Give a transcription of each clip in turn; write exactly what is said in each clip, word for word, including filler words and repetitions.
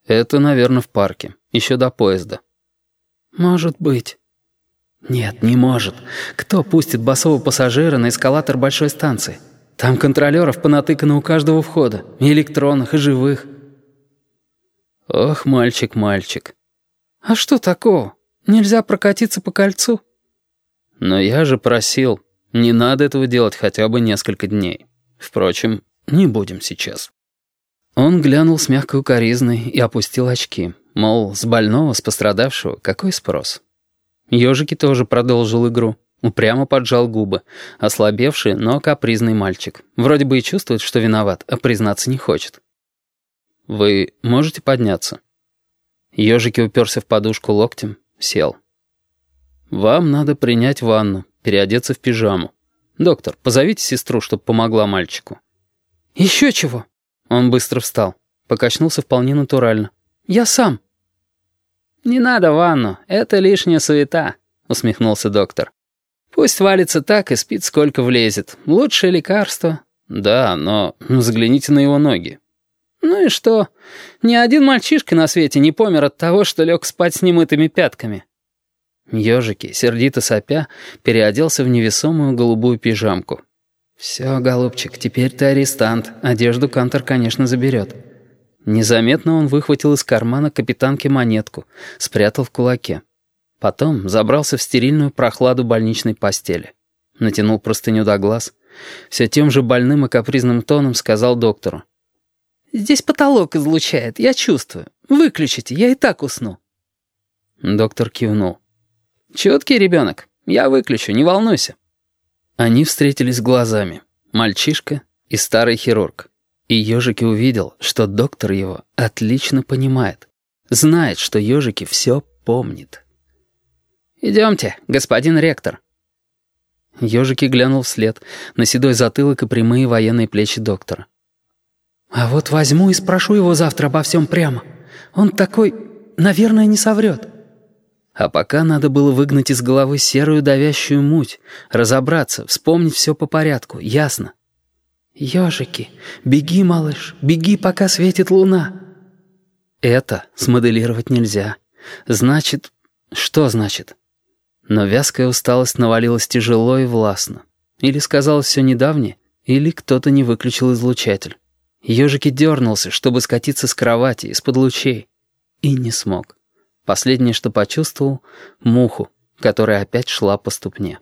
Это, наверное, в парке. Еще до поезда. Может быть. Нет, не может. Кто пустит босого пассажира на эскалатор большой станции? Там контролеров понатыкано у каждого входа. И электронных, и живых. Ох, мальчик, мальчик. А что такого? Нельзя прокатиться по кольцу? Но я же просил. Не надо этого делать хотя бы несколько дней. Впрочем, не будем сейчас. Он глянул с мягкой укоризной и опустил очки. Мол, с больного, с пострадавшего, какой спрос? Ёжики тоже продолжил игру. Упрямо поджал губы. Ослабевший, но капризный мальчик. Вроде бы и чувствует, что виноват, а признаться не хочет. «Вы можете подняться?» Ёжики уперся в подушку локтем, сел. «Вам надо принять ванну, переодеться в пижаму. Доктор, позовите сестру, чтобы помогла мальчику». «Еще чего?» Он быстро встал. Покачнулся вполне натурально. «Я сам». «Не надо ванну, это лишняя суета», — усмехнулся доктор. «Пусть валится так и спит, сколько влезет. Лучшее лекарство». «Да, но взгляните на его ноги». «Ну и что? Ни один мальчишка на свете не помер от того, что лег спать с немытыми пятками». Ёжики, сердито сопя, переоделся в невесомую голубую пижамку. «Все, голубчик, теперь ты арестант. Одежду Кантор, конечно, заберет». Незаметно он выхватил из кармана капитанки монетку, спрятал в кулаке. Потом забрался в стерильную прохладу больничной постели. Натянул простыню до глаз. Все тем же больным и капризным тоном сказал доктору. «Здесь потолок излучает, я чувствую. Выключите, я и так усну». Доктор кивнул. «Чуткий ребенок, я выключу, не волнуйся». Они встретились глазами. Мальчишка и старый хирург. И Ёжики увидел, что доктор его отлично понимает. Знает, что Ёжики все помнит. «Идемте, господин ректор». Ёжики глянул вслед на седой затылок и прямые военные плечи доктора. «А вот возьму и спрошу его завтра обо всем прямо. Он такой, наверное, не соврет». А пока надо было выгнать из головы серую давящую муть, разобраться, вспомнить все по порядку, ясно. «Ёжики, беги, малыш, беги, пока светит луна». Это смоделировать нельзя. Значит... Что значит? Но вязкая усталость навалилась тяжело и властно. Или сказалось все недавнее, или кто-то не выключил излучатель. Ёжики дернулся, чтобы скатиться с кровати, из-под лучей. И не смог. Последнее, что почувствовал — муху, которая опять шла по ступне.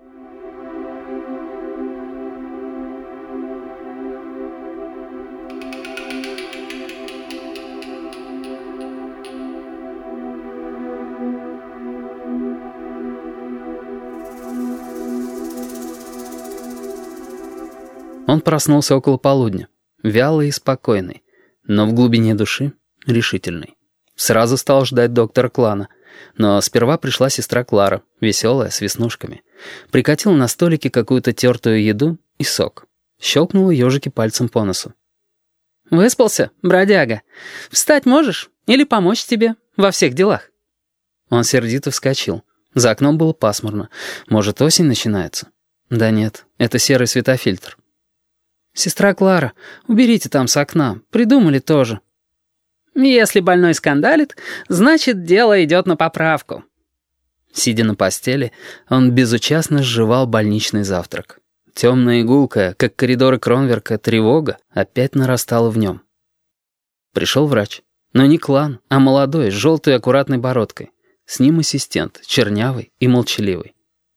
Он проснулся около полудня, вялый и спокойный, но в глубине души решительный. Сразу стал ждать доктора Клана, но сперва пришла сестра Клара, веселая, с веснушками. Прикатила на столике какую-то тертую еду и сок. Щелкнула Ёжики пальцем по носу. «Выспался, бродяга? Встать можешь? Или помочь тебе во всех делах?» Он сердито вскочил. За окном было пасмурно. Может, осень начинается? Да нет, это серый светофильтр. «Сестра Клара, уберите там с окна. Придумали тоже». «Если больной скандалит, значит, дело идет на поправку». Сидя на постели, он безучастно сживал больничный завтрак. Темная и гулкая, как коридоры Кронверка, тревога опять нарастала в нем. Пришел врач. Но не Клан, а молодой, с желтой аккуратной бородкой. С ним ассистент, чернявый и молчаливый.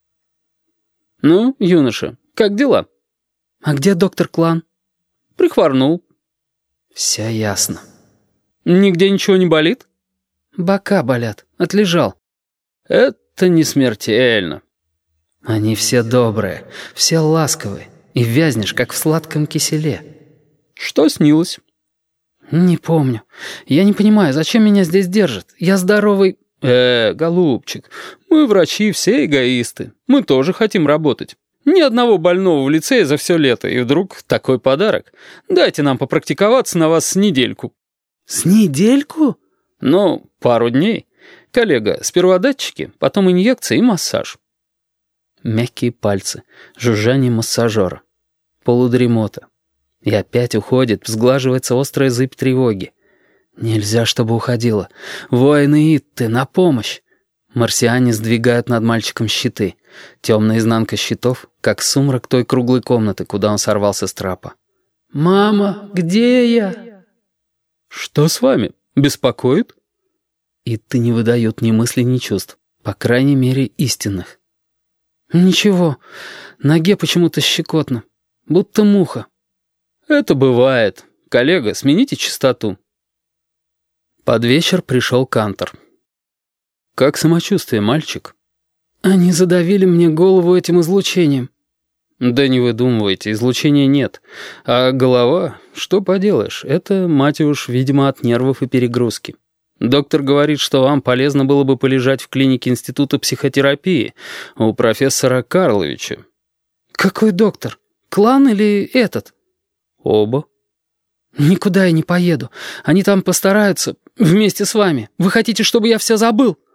«Ну, юноша, как дела?» «А где доктор Клан?» «Прихворнул». «Все ясно». «Нигде ничего не болит?» «Бока болят. Отлежал». «Это не смертельно». «Они все добрые, все ласковые, и вязнешь, как в сладком киселе». «Что снилось?» «Не помню. Я не понимаю, зачем меня здесь держат? Я здоровый...» «Э, голубчик, мы, врачи, все эгоисты. Мы тоже хотим работать. Ни одного больного в лицее за все лето, и вдруг такой подарок. Дайте нам попрактиковаться на вас с недельку». «С недельку?» «Ну, пару дней. Коллега, сперва датчики, потом инъекции и массаж». Мягкие пальцы, жужжание массажера, полудремота. И опять уходит, взглаживается острая зыбь тревоги. Нельзя, чтобы уходила. Воины Итты, на помощь. Марсиане сдвигают над мальчиком щиты. Темная изнанка щитов, как сумрак той круглой комнаты, куда он сорвался с трапа. «Мама, где я?» «Что с вами? Беспокоит?» Итты не выдают ни мыслей, ни чувств. По крайней мере, истинных. «Ничего. Ноге почему-то щекотно. Будто муха». «Это бывает. Коллега, смените частоту». Под вечер пришел Кантор. «Как самочувствие, мальчик?» «Они задавили мне голову этим излучением». «Да не выдумывайте, излучения нет. А голова, что поделаешь, это, мать уж, видимо, от нервов и перегрузки. Доктор говорит, что вам полезно было бы полежать в клинике Института психотерапии у профессора Карловича». «Какой доктор? Клан или этот?» «Оба». «Никуда я не поеду. Они там постараются вместе с вами. Вы хотите, чтобы я все забыл?»